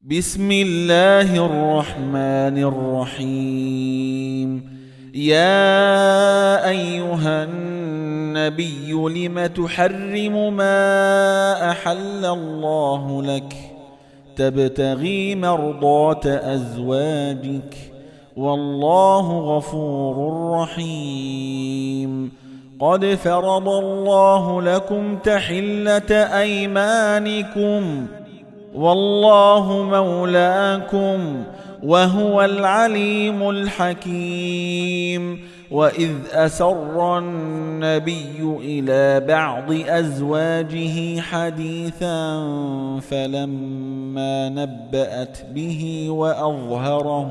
بسم الله الرحمن الرحيم. يا أيها النبي لم تحرم ما أحل الله لك تبتغي مرضات أزواجك والله غفور رحيم. قد فرض الله لكم تحلة أيمانكم والله مولاكم وهو العليم الحكيم. وإذ أسر النبي إلى بعض أزواجه حديثا فلما نبأت به وأظهره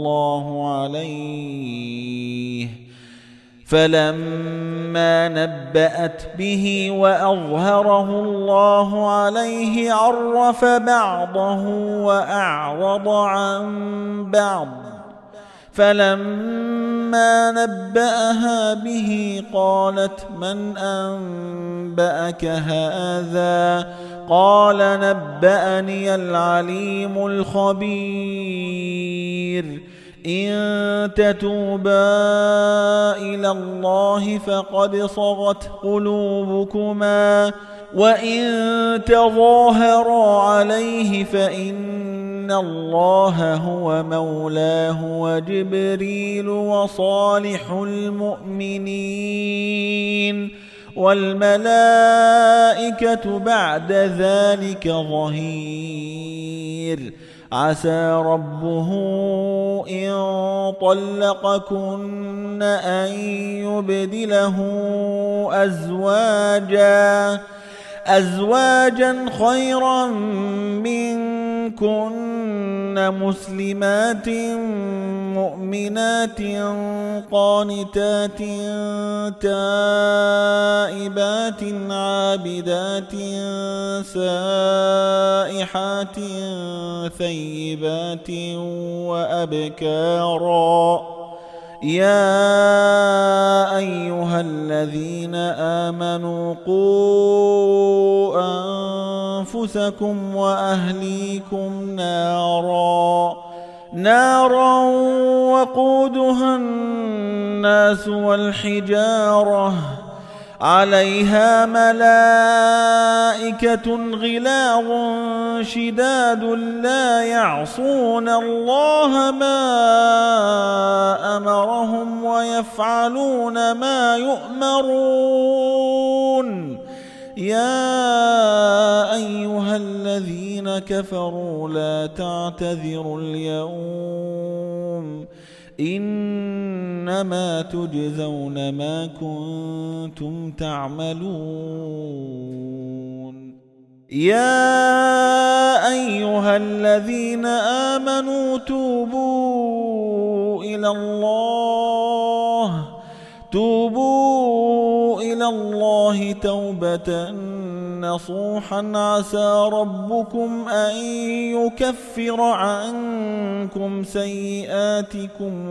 الله عليه عرف بعضه وأعرض عن بعض. فلما نبأها به قالت من أنبأك هذا؟ قال نبأني العليم الخبير. إن تتوبا إلى الله فقد صغت قلوبكما وإن تظاهرا عليه فإن الله هو مولاه وجبريل وصالح المؤمنين والملائكة بعد ذلك ظهير. عسى ربه إن طلقكن أن يبدله أزواجا خيرا منكن مسلمات مؤمنات قانتات تائبات عابدات سائحات ثيبات وأبكارا. يا أيها الذين آمنوا قوا أنفسكم وأهليكم نارا وقودها الناس والحجارة عليها ملائكة غلاظ شداد لا يعصون الله ما أمرهم ويفعلون ما يؤمرون. يا أيها الذين كفروا لا تعتذروا اليوم إنما تجزون ما كنتم تعملون. يا أيها الذين آمنوا توبوا إلى الله توبة نصوحا عسى ربكم أن يكفر عنكم سيئاتكم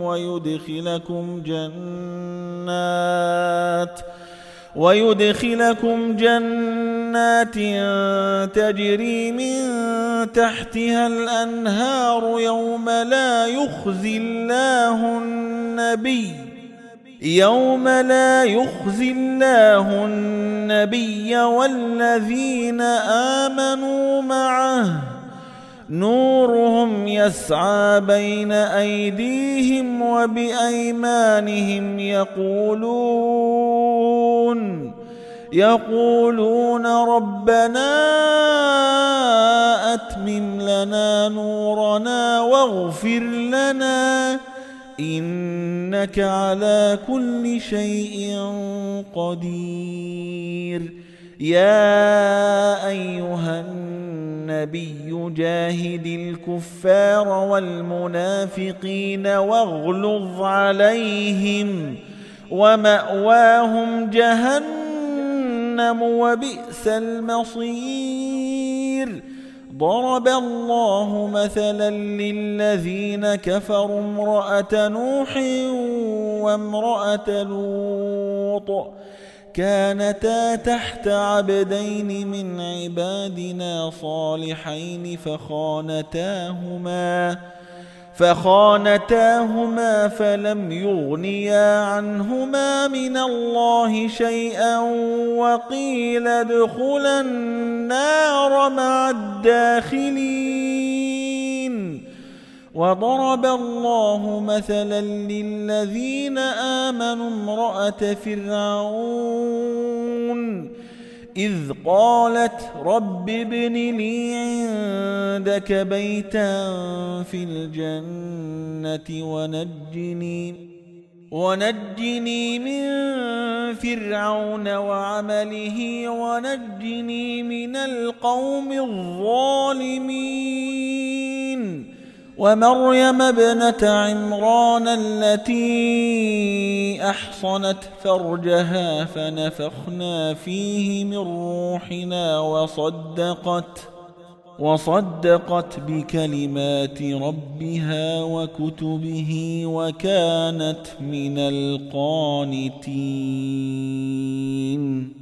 ويدخلكم جنات تجري من تحتها الأنهار يوم لا يخزي الله النبي والذين آمنوا معه نورهم يسعى بين أيديهم وبأيمانهم يقولون ربنا أتمم لنا نورنا واغفر لنا إنك على كل شيء قدير. يا أيها النبي جاهد الكفار والمنافقين واغلظ عليهم ومأواهم جهنم وبئس المصير. ضرب الله مثلا للذين كفروا امرأة نوح وامرأة لوط كانتا تحت عبدين من عبادنا صالحين فخانتاهما فلم يغنيا عنهما من الله شيئا وقيل ادخلا النار مع الداخلين. وضرب الله مثلا للذين آمنوا امرأة فرعون إذ قالت رب ابن لي عندك بيتا في الجنة ونجني من فرعون وعمله ونجني من القوم الظالمين. ومريم ابنة عمران التي أحصنت فرجها فنفخنا فيه من روحنا وصدقت بكلمات ربها وكتبه وكانت من القانتين.